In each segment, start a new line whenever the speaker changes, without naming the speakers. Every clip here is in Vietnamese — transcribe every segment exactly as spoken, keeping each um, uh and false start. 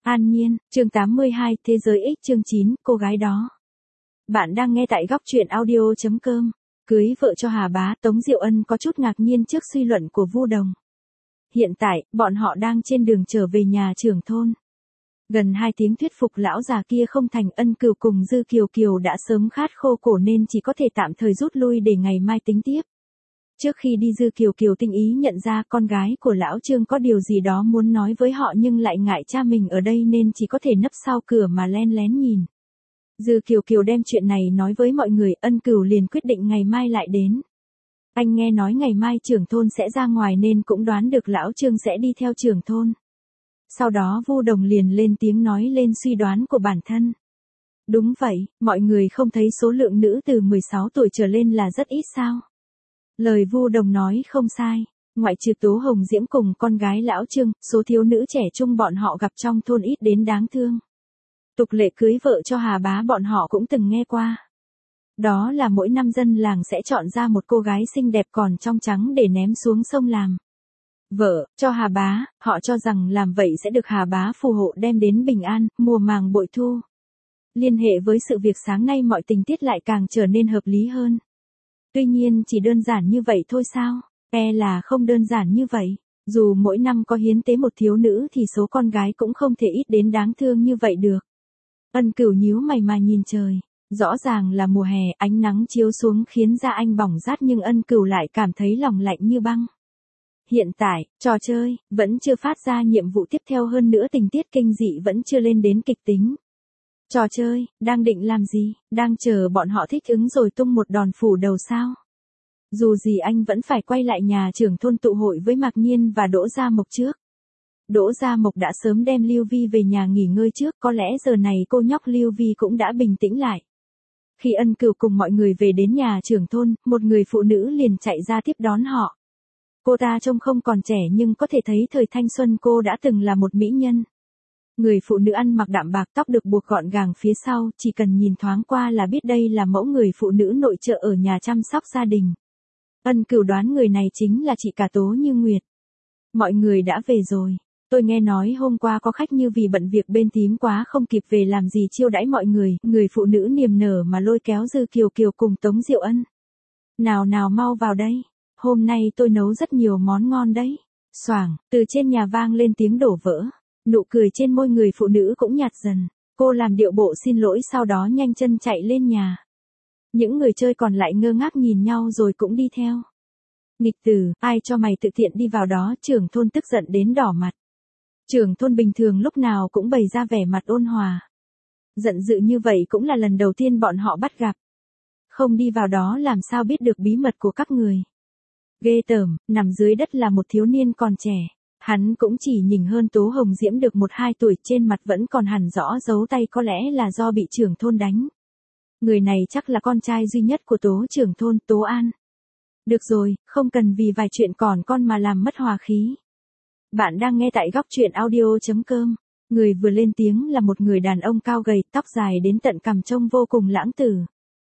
An Nhiên, chương tám mươi hai, Thế giới X chương chín, cô gái đó. Bạn đang nghe tại góc truyện audio chấm com. Cưới vợ cho Hà Bá, Tống Diệu Ân có chút ngạc nhiên trước suy luận của Vu Đồng. Hiện tại, bọn họ đang trên đường trở về nhà trưởng thôn. Gần hai tiếng thuyết phục lão già kia không thành, Ân Cửu cùng Dư Kiều Kiều đã sớm khát khô cổ nên chỉ có thể tạm thời rút lui để ngày mai tính tiếp. Trước khi đi Dư Kiều Kiều tinh ý nhận ra con gái của lão Trương có điều gì đó muốn nói với họ nhưng lại ngại cha mình ở đây nên chỉ có thể nấp sau cửa mà len lén nhìn. Dư Kiều Kiều đem chuyện này nói với mọi người, Ân Cửu liền quyết định ngày mai lại đến. Anh nghe nói ngày mai trưởng thôn sẽ ra ngoài nên cũng đoán được lão Trương sẽ đi theo trưởng thôn. Sau đó Vu Đồng liền lên tiếng nói lên suy đoán của bản thân. Đúng vậy, mọi người không thấy số lượng nữ từ mười sáu tuổi trở lên là rất ít sao? Lời Vu Đồng nói không sai, ngoại trừ Tố Hồng Diễm cùng con gái lão Trương, số thiếu nữ trẻ trung bọn họ gặp trong thôn ít đến đáng thương. Tục lệ cưới vợ cho Hà Bá bọn họ cũng từng nghe qua. Đó là mỗi năm dân làng sẽ chọn ra một cô gái xinh đẹp còn trong trắng để ném xuống sông làm vợ cho Hà Bá, họ cho rằng làm vậy sẽ được Hà Bá phù hộ đem đến bình an, mùa màng bội thu. Liên hệ với sự việc sáng nay mọi tình tiết lại càng trở nên hợp lý hơn. Tuy nhiên chỉ đơn giản như vậy thôi sao? E là không đơn giản như vậy. Dù mỗi năm có hiến tế một thiếu nữ thì số con gái cũng không thể ít đến đáng thương như vậy được. Ân Cửu nhíu mày mà nhìn trời. Rõ ràng là mùa hè, ánh nắng chiếu xuống khiến da anh bỏng rát nhưng Ân Cửu lại cảm thấy lòng lạnh như băng. Hiện tại, trò chơi, vẫn chưa phát ra nhiệm vụ tiếp theo, hơn nữa tình tiết kinh dị vẫn chưa lên đến kịch tính. Trò chơi, đang định làm gì, đang chờ bọn họ thích ứng rồi tung một đòn phủ đầu sao? Dù gì anh vẫn phải quay lại nhà trưởng thôn tụ hội với Mạc Nhiên và Đỗ Gia Mộc trước. Đỗ Gia Mộc đã sớm đem Lưu Vi về nhà nghỉ ngơi trước, có lẽ giờ này cô nhóc Lưu Vi cũng đã bình tĩnh lại. Khi Ân Cửu cùng mọi người về đến nhà trưởng thôn, một người phụ nữ liền chạy ra tiếp đón họ. Cô ta trông không còn trẻ nhưng có thể thấy thời thanh xuân cô đã từng là một mỹ nhân. Người phụ nữ ăn mặc đạm bạc, tóc được buộc gọn gàng phía sau, chỉ cần nhìn thoáng qua là biết đây là mẫu người phụ nữ nội trợ ở nhà chăm sóc gia đình. Ân Cửu đoán người này chính là chị cả Tố Như Nguyệt. Mọi người đã về rồi. Tôi nghe nói hôm qua có khách như vì bận việc bên thím quá không kịp về làm gì chiêu đãi mọi người. Người phụ nữ niềm nở mà lôi kéo Dư Kiều Kiều cùng Tống Diệu Ân. Nào nào mau vào đây. Hôm nay tôi nấu rất nhiều món ngon đấy. Xoảng, từ trên nhà vang lên tiếng đổ vỡ. Nụ cười trên môi người phụ nữ cũng nhạt dần. Cô làm điệu bộ xin lỗi sau đó nhanh chân chạy lên nhà. Những người chơi còn lại ngơ ngác nhìn nhau rồi cũng đi theo. Nghịch tử, ai cho mày tự tiện đi vào đó? Trưởng thôn tức giận đến đỏ mặt. Trưởng thôn bình thường lúc nào cũng bày ra vẻ mặt ôn hòa. Giận dữ như vậy cũng là lần đầu tiên bọn họ bắt gặp. Không đi vào đó làm sao biết được bí mật của các người. Ghê tởm, nằm dưới đất là một thiếu niên còn trẻ. Hắn cũng chỉ nhỉnh hơn Tố Hồng Diễm được một hai tuổi, trên mặt vẫn còn hẳn rõ dấu tay, có lẽ là do bị trưởng thôn đánh. Người này chắc là con trai duy nhất của Tố trưởng thôn, Tố An. Được rồi, không cần vì vài chuyện còn con mà làm mất hòa khí. Bạn đang nghe tại góc truyện audio chấm com. Người vừa lên tiếng là một người đàn ông cao gầy, tóc dài đến tận cằm trông vô cùng lãng tử.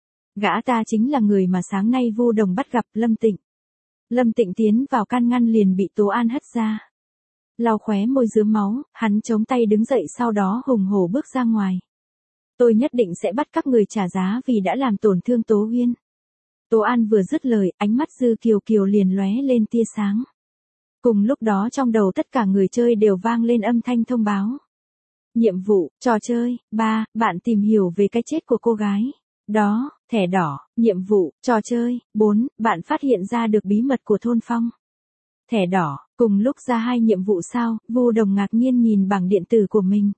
Gã ta chính là người mà sáng nay Vu Đồng bắt gặp, Lâm Tịnh. Lâm Tịnh tiến vào can ngăn liền bị Tố An hất ra. Lau khóe môi rướm máu, hắn chống tay đứng dậy sau đó hùng hổ bước ra ngoài. Tôi nhất định sẽ bắt các người trả giá vì đã làm tổn thương Tố Huyên. Tố An vừa dứt lời, ánh mắt Dư Kiều Kiều liền lóe lên tia sáng. Cùng lúc đó trong đầu tất cả người chơi đều vang lên âm thanh thông báo. Nhiệm vụ, trò chơi, ba, bạn tìm hiểu về cái chết của cô gái. Đó, thẻ đỏ, nhiệm vụ, trò chơi, bốn, bạn phát hiện ra được bí mật của thôn Phong. Thẻ đỏ, cùng lúc ra hai nhiệm vụ sao? Vu Đồng ngạc nhiên nhìn bảng điện tử của mình.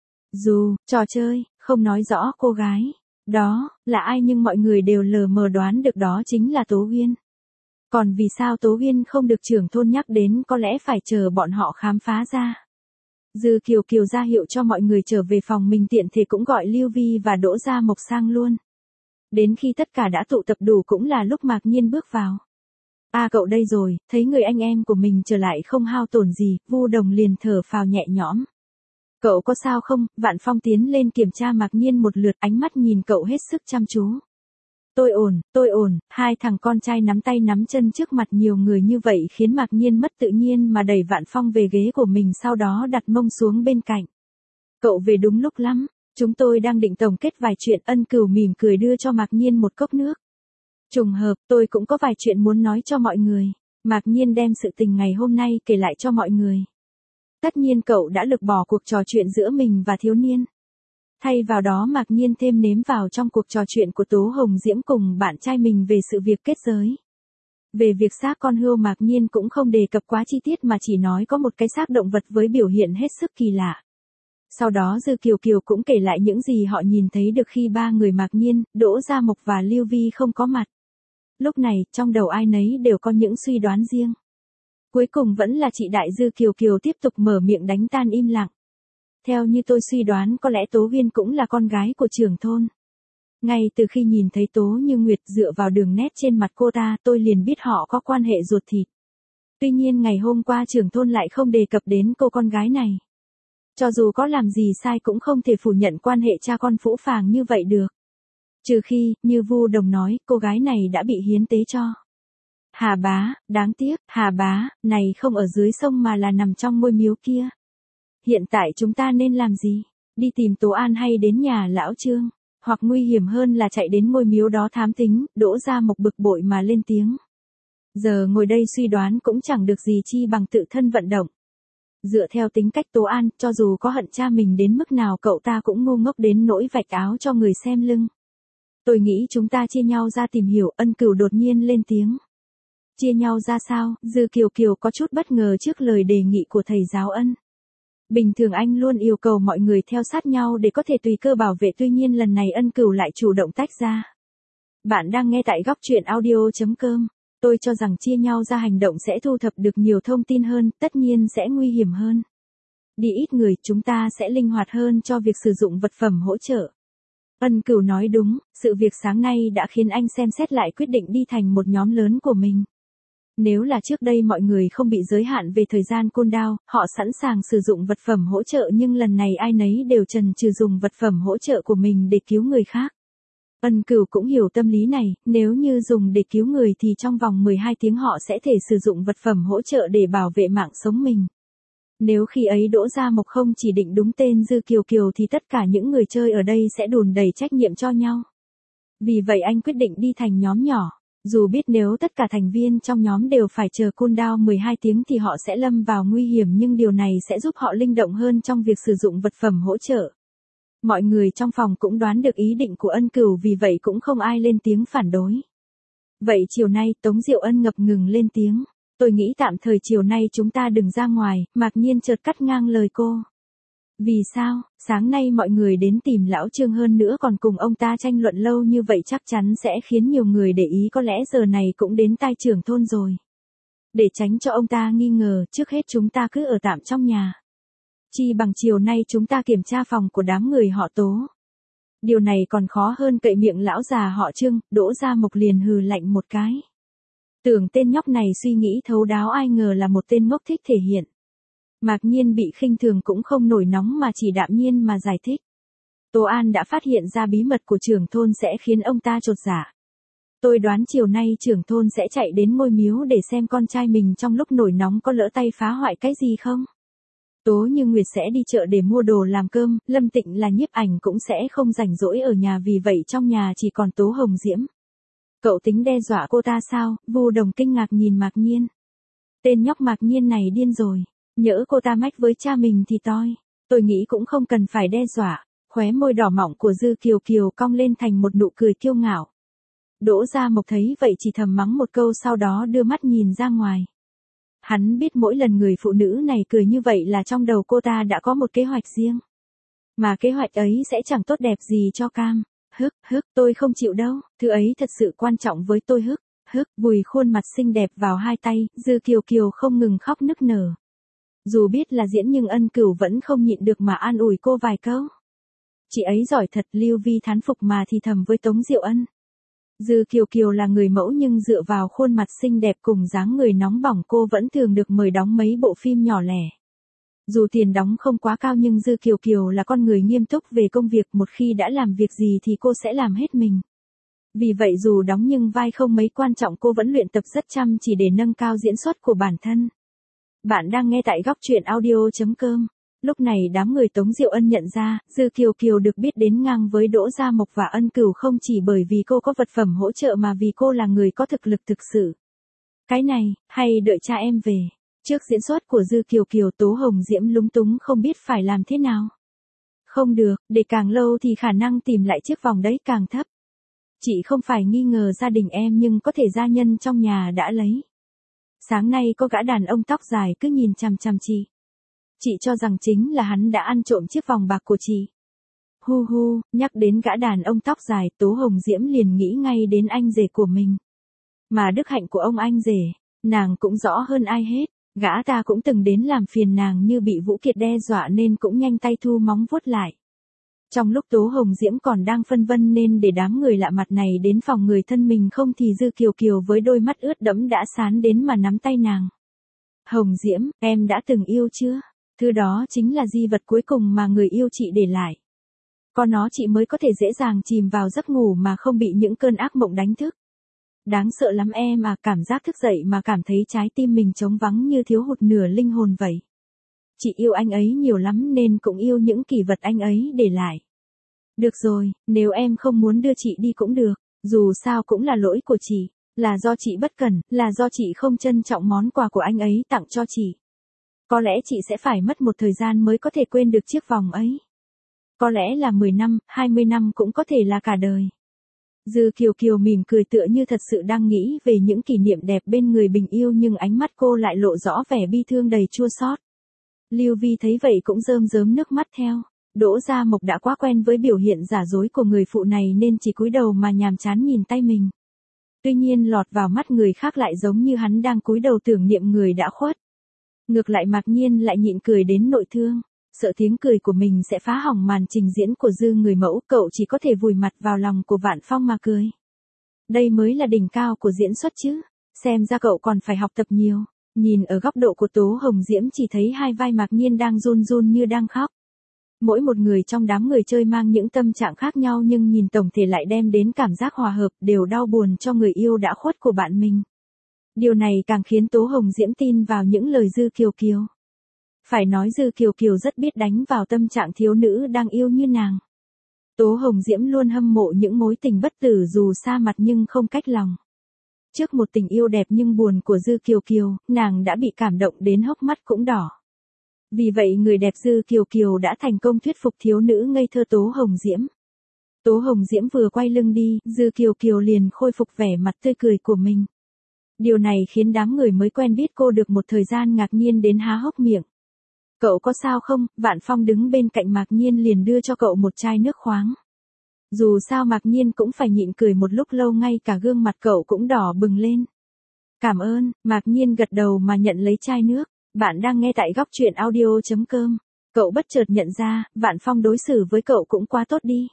Dù, trò chơi, không nói rõ cô gái. Đó, là ai nhưng mọi người đều lờ mờ đoán được đó chính là Tố Huyên. Còn vì sao Tố Huyên không được trưởng thôn nhắc đến, có lẽ phải chờ bọn họ khám phá ra. Dư Kiều Kiều ra hiệu cho mọi người trở về phòng mình, tiện thể cũng gọi Lưu Vi và Đỗ Gia Mộc sang luôn. Đến khi tất cả đã tụ tập đủ cũng là lúc Mạc Nhiên bước vào. À cậu đây rồi, thấy người anh em của mình trở lại không hao tổn gì, Vu Đồng liền thở phào nhẹ nhõm. Cậu có sao không? Vạn Phong tiến lên kiểm tra Mạc Nhiên một lượt, ánh mắt nhìn cậu hết sức chăm chú. Tôi ổn, tôi ổn, hai thằng con trai nắm tay nắm chân trước mặt nhiều người như vậy khiến Mạc Nhiên mất tự nhiên mà đẩy Vạn Phong về ghế của mình sau đó đặt mông xuống bên cạnh. cậu về đúng lúc lắm. Chúng tôi đang định tổng kết vài chuyện. Ân Cửu mỉm cười đưa cho Mạc Nhiên một cốc nước. Trùng hợp, tôi cũng có vài chuyện muốn nói cho mọi người. Mạc Nhiên đem sự tình ngày hôm nay kể lại cho mọi người. Tất nhiên cậu đã lược bỏ cuộc trò chuyện giữa mình và thiếu niên. Thay vào đó Mạc Nhiên thêm nếm vào trong cuộc trò chuyện của Tố Hồng Diễm cùng bạn trai mình về sự việc kết giới. Về việc xác con hươu Mạc Nhiên cũng không đề cập quá chi tiết mà chỉ nói có một cái xác động vật với biểu hiện hết sức kỳ lạ. Sau đó Dư Kiều Kiều cũng kể lại những gì họ nhìn thấy được khi ba người Mạc Nhiên, Đỗ Gia Mộc và Lưu Vi không có mặt. Lúc này, trong đầu ai nấy đều có những suy đoán riêng. Cuối cùng vẫn là chị Đại Dư Kiều Kiều tiếp tục mở miệng đánh tan im lặng. Theo như tôi suy đoán có lẽ Tố Huyên cũng là con gái của trưởng thôn. Ngay từ khi nhìn thấy Tố Như Nguyệt dựa vào đường nét trên mặt cô ta tôi liền biết họ có quan hệ ruột thịt. Tuy nhiên ngày hôm qua trưởng thôn lại không đề cập đến cô con gái này. Cho dù có làm gì sai cũng không thể phủ nhận quan hệ cha con phũ phàng như vậy được. Trừ khi, như Vu Đồng nói, cô gái này đã bị hiến tế cho Hà Bá. Đáng tiếc, Hà Bá này không ở dưới sông mà là nằm trong ngôi miếu kia. Hiện tại chúng ta nên làm gì? Đi tìm Tố An hay đến nhà lão Trương? Hoặc nguy hiểm hơn là chạy đến ngôi miếu đó thám tính? Đỗ Gia Mộc bực bội mà lên tiếng. Giờ ngồi đây suy đoán cũng chẳng được gì chi bằng tự thân vận động. Dựa theo tính cách Tố An, cho dù có hận cha mình đến mức nào cậu ta cũng ngu ngốc đến nỗi vạch áo cho người xem lưng. Tôi nghĩ chúng ta chia nhau ra tìm hiểu. Ân Cửu đột nhiên lên tiếng. Chia nhau ra sao? Dư Kiều Kiều có chút bất ngờ trước lời đề nghị của thầy giáo Ân. Bình thường anh luôn yêu cầu mọi người theo sát nhau để có thể tùy cơ bảo vệ, tuy nhiên lần này Ân Cửu lại chủ động tách ra. Bạn đang nghe tại góc truyện audio chấm com. Tôi cho rằng chia nhau ra hành động sẽ thu thập được nhiều thông tin hơn, tất nhiên sẽ nguy hiểm hơn. Đi ít người, chúng ta sẽ linh hoạt hơn cho việc sử dụng vật phẩm hỗ trợ. Ân Cửu nói đúng, sự việc sáng nay đã khiến anh xem xét lại quyết định đi thành một nhóm lớn của mình. Nếu là trước đây mọi người không bị giới hạn về thời gian cooldown, họ sẵn sàng sử dụng vật phẩm hỗ trợ, nhưng lần này ai nấy đều chần chừ dùng vật phẩm hỗ trợ của mình để cứu người khác. Ân Cửu cũng hiểu tâm lý này, nếu như dùng để cứu người thì trong vòng mười hai tiếng họ sẽ thể sử dụng vật phẩm hỗ trợ để bảo vệ mạng sống mình. Nếu khi ấy Đỗ Gia Mộc không chỉ định đúng tên Dư Kiều Kiều thì tất cả những người chơi ở đây sẽ đùn đẩy trách nhiệm cho nhau. Vì vậy anh quyết định đi thành nhóm nhỏ. Dù biết nếu tất cả thành viên trong nhóm đều phải chờ cooldown mười hai tiếng thì họ sẽ lâm vào nguy hiểm, nhưng điều này sẽ giúp họ linh động hơn trong việc sử dụng vật phẩm hỗ trợ. Mọi người trong phòng cũng đoán được ý định của Ân Cửu, vì vậy cũng không ai lên tiếng phản đối. Vậy chiều nay Tống Diệu Ân ngập ngừng lên tiếng. Tôi nghĩ tạm thời chiều nay chúng ta đừng ra ngoài. Mạc Nhiên chợt cắt ngang lời cô. Vì sao? Sáng nay mọi người đến tìm lão Trương, hơn nữa còn cùng ông ta tranh luận lâu như vậy, chắc chắn sẽ khiến nhiều người để ý, có lẽ giờ này cũng đến tai trưởng thôn rồi. Để tránh cho ông ta nghi ngờ, trước hết chúng ta cứ ở tạm trong nhà. Chi bằng chiều nay chúng ta kiểm tra phòng của đám người họ Tố. Điều này còn khó hơn cậy miệng lão già họ Trương. Đỗ Gia Mộc liền hừ lạnh một cái. Tưởng tên nhóc này suy nghĩ thấu đáo, ai ngờ là một tên ngốc thích thể hiện. Mạc Nhiên bị khinh thường cũng không nổi nóng mà chỉ đạm nhiên mà giải thích. Tố An đã phát hiện ra bí mật của trưởng thôn sẽ khiến ông ta chột dạ. Tôi đoán chiều nay trưởng thôn sẽ chạy đến ngôi miếu để xem con trai mình trong lúc nổi nóng có lỡ tay phá hoại cái gì không. Tố Như Nguyệt sẽ đi chợ để mua đồ làm cơm, Lâm Tịnh là nhiếp ảnh cũng sẽ không rảnh rỗi ở nhà, vì vậy trong nhà chỉ còn Tố Hồng Diễm. Cậu tính đe dọa cô ta sao? Vu Đồng kinh ngạc nhìn Mạc Nhiên. Tên nhóc Mạc Nhiên này điên rồi. Nhỡ cô ta mách với cha mình thì toi. Tôi nghĩ cũng không cần phải đe dọa. Khóe môi đỏ mọng của Dư Kiều Kiều cong lên thành một nụ cười kiêu ngạo. Đỗ Gia Mộc thấy vậy chỉ thầm mắng một câu, sau đó đưa mắt nhìn ra ngoài. Hắn biết mỗi lần người phụ nữ này cười như vậy là trong đầu cô ta đã có một kế hoạch riêng. Mà kế hoạch ấy sẽ chẳng tốt đẹp gì cho Cam. Hức, hức, tôi không chịu đâu, thứ ấy thật sự quan trọng với tôi. Hức, hức, vùi khuôn mặt xinh đẹp vào hai tay, Dư Kiều Kiều không ngừng khóc nức nở. Dù biết là diễn nhưng Ân Cửu vẫn không nhịn được mà an ủi cô vài câu. Chị ấy giỏi thật. Lưu Vi thán phục mà thì thầm với Tống Diệu Ân. Dư Kiều Kiều là người mẫu, nhưng dựa vào khuôn mặt xinh đẹp cùng dáng người nóng bỏng cô vẫn thường được mời đóng mấy bộ phim nhỏ lẻ. Dù tiền đóng không quá cao nhưng Dư Kiều Kiều là con người nghiêm túc về công việc, một khi đã làm việc gì thì cô sẽ làm hết mình. Vì vậy dù đóng nhưng vai không mấy quan trọng, cô vẫn luyện tập rất chăm chỉ để nâng cao diễn xuất của bản thân. Bạn đang nghe tại góc truyện audio chấm com. Lúc này đám người Tống Diệu Ân nhận ra, Dư Kiều Kiều được biết đến ngang với Đỗ Gia Mộc và Ân Cửu không chỉ bởi vì cô có vật phẩm hỗ trợ mà vì cô là người có thực lực thực sự. Cái này, hay đợi cha em về. Trước diễn xuất của Dư Kiều Kiều, Tố Hồng Diễm lúng túng không biết phải làm thế nào. Không được, để càng lâu thì khả năng tìm lại chiếc vòng đấy càng thấp. Chị không phải nghi ngờ gia đình em nhưng có thể gia nhân trong nhà đã lấy. Sáng nay có gã đàn ông tóc dài cứ nhìn chằm chằm chị. Chị cho rằng chính là hắn đã ăn trộm chiếc vòng bạc của chị. Hu hu, nhắc đến gã đàn ông tóc dài, Tố Hồng Diễm liền nghĩ ngay đến anh rể của mình. Mà đức hạnh của ông anh rể, nàng cũng rõ hơn ai hết. Gã ta cũng từng đến làm phiền nàng như bị Vũ Kiệt đe dọa nên cũng nhanh tay thu móng vuốt lại. Trong lúc Tố Hồng Diễm còn đang phân vân nên để đám người lạ mặt này đến phòng người thân mình không thì Dư Kiều Kiều với đôi mắt ướt đẫm đã sán đến mà nắm tay nàng. Hồng Diễm, em đã từng yêu chưa? Thứ đó chính là di vật cuối cùng mà người yêu chị để lại. Có nó chị mới có thể dễ dàng chìm vào giấc ngủ mà không bị những cơn ác mộng đánh thức. Đáng sợ lắm em à, cảm giác thức dậy mà cảm thấy trái tim mình trống vắng như thiếu hụt nửa linh hồn vậy. Chị yêu anh ấy nhiều lắm nên cũng yêu những kỷ vật anh ấy để lại. Được rồi, nếu em không muốn đưa chị đi cũng được, dù sao cũng là lỗi của chị, là do chị bất cẩn, là do chị không trân trọng món quà của anh ấy tặng cho chị. Có lẽ chị sẽ phải mất một thời gian mới có thể quên được chiếc vòng ấy. Có lẽ là mười năm, hai mươi năm cũng có thể là cả đời. Dư Kiều Kiều mỉm cười tựa như thật sự đang nghĩ về những kỷ niệm đẹp bên người bình yêu nhưng ánh mắt cô lại lộ rõ vẻ bi thương đầy chua xót. Lưu Vi thấy vậy cũng rơm rớm nước mắt theo. Đỗ Gia Mộc đã quá quen với biểu hiện giả dối của người phụ này nên chỉ cúi đầu mà nhàm chán nhìn tay mình. Tuy nhiên lọt vào mắt người khác lại giống như hắn đang cúi đầu tưởng niệm người đã khuất. Ngược lại Mạc Nhiên lại nhịn cười đến nội thương. Sợ tiếng cười của mình sẽ phá hỏng màn trình diễn của Dư người mẫu, cậu chỉ có thể vùi mặt vào lòng của Vạn Phong mà cười. Đây mới là đỉnh cao của diễn xuất chứ, xem ra cậu còn phải học tập nhiều. Nhìn ở góc độ của Tố Hồng Diễm chỉ thấy hai vai Mạc Nhiên đang run run như đang khóc. Mỗi một người trong đám người chơi mang những tâm trạng khác nhau nhưng nhìn tổng thể lại đem đến cảm giác hòa hợp, đều đau buồn cho người yêu đã khuất của bạn mình. Điều này càng khiến Tố Hồng Diễm tin vào những lời Dư Kiều Kiều. Phải nói Dư Kiều Kiều rất biết đánh vào tâm trạng thiếu nữ đang yêu như nàng. Tố Hồng Diễm luôn hâm mộ những mối tình bất tử dù xa mặt nhưng không cách lòng. Trước một tình yêu đẹp nhưng buồn của Dư Kiều Kiều, nàng đã bị cảm động đến hốc mắt cũng đỏ. Vì vậy người đẹp Dư Kiều Kiều đã thành công thuyết phục thiếu nữ ngây thơ Tố Hồng Diễm. Tố Hồng Diễm vừa quay lưng đi, Dư Kiều Kiều liền khôi phục vẻ mặt tươi cười của mình. Điều này khiến đám người mới quen biết cô được một thời gian ngạc nhiên đến há hốc miệng. Cậu có sao không? Vạn Phong đứng bên cạnh Mạc Nhiên liền đưa cho cậu một chai nước khoáng. Dù sao Mạc Nhiên cũng phải nhịn cười một lúc lâu ngay cả gương mặt cậu cũng đỏ bừng lên. Cảm ơn, Mạc Nhiên gật đầu mà nhận lấy chai nước. Bạn đang nghe tại góc truyện audio chấm com. Cậu bất chợt nhận ra, Vạn Phong đối xử với cậu cũng quá tốt đi.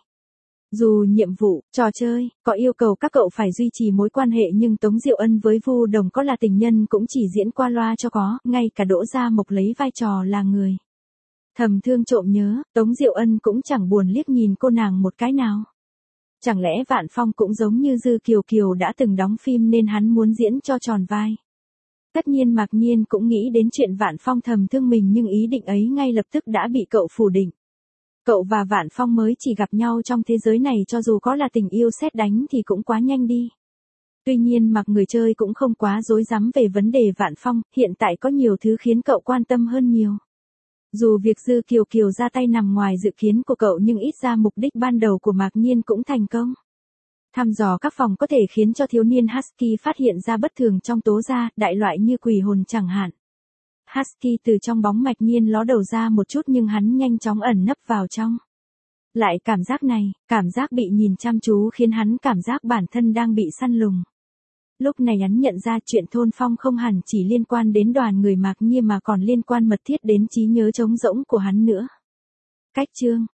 Dù nhiệm vụ, trò chơi, có yêu cầu các cậu phải duy trì mối quan hệ nhưng Tống Diệu Ân với Vu Đồng có là tình nhân cũng chỉ diễn qua loa cho có, ngay cả Đỗ Gia Mộc lấy vai trò là người. Thầm thương trộm nhớ, Tống Diệu Ân cũng chẳng buồn liếc nhìn cô nàng một cái nào. Chẳng lẽ Vạn Phong cũng giống như Dư Kiều Kiều đã từng đóng phim nên hắn muốn diễn cho tròn vai. Tất nhiên Mạc Nhiên cũng nghĩ đến chuyện Vạn Phong thầm thương mình nhưng ý định ấy ngay lập tức đã bị cậu phủ định. Cậu và Vạn Phong mới chỉ gặp nhau trong thế giới này cho dù có là tình yêu sét đánh thì cũng quá nhanh đi. Tuy nhiên mặc người chơi cũng không quá rối rắm về vấn đề Vạn Phong, hiện tại có nhiều thứ khiến cậu quan tâm hơn nhiều. Dù việc Dư Kiều Kiều ra tay nằm ngoài dự kiến của cậu nhưng ít ra mục đích ban đầu của Mạc Nhiên cũng thành công. Thăm dò các phòng có thể khiến cho thiếu niên Husky phát hiện ra bất thường trong Tố gia, đại loại như quỷ hồn chẳng hạn. Husky từ trong bóng Mạc Nhiên ló đầu ra một chút nhưng hắn nhanh chóng ẩn nấp vào trong. Lại cảm giác này, cảm giác bị nhìn chăm chú khiến hắn cảm giác bản thân đang bị săn lùng. Lúc này hắn nhận ra chuyện Thôn Phong không hẳn chỉ liên quan đến đoàn người Mạc Nhiên mà còn liên quan mật thiết đến trí nhớ trống rỗng của hắn nữa. Cách chương,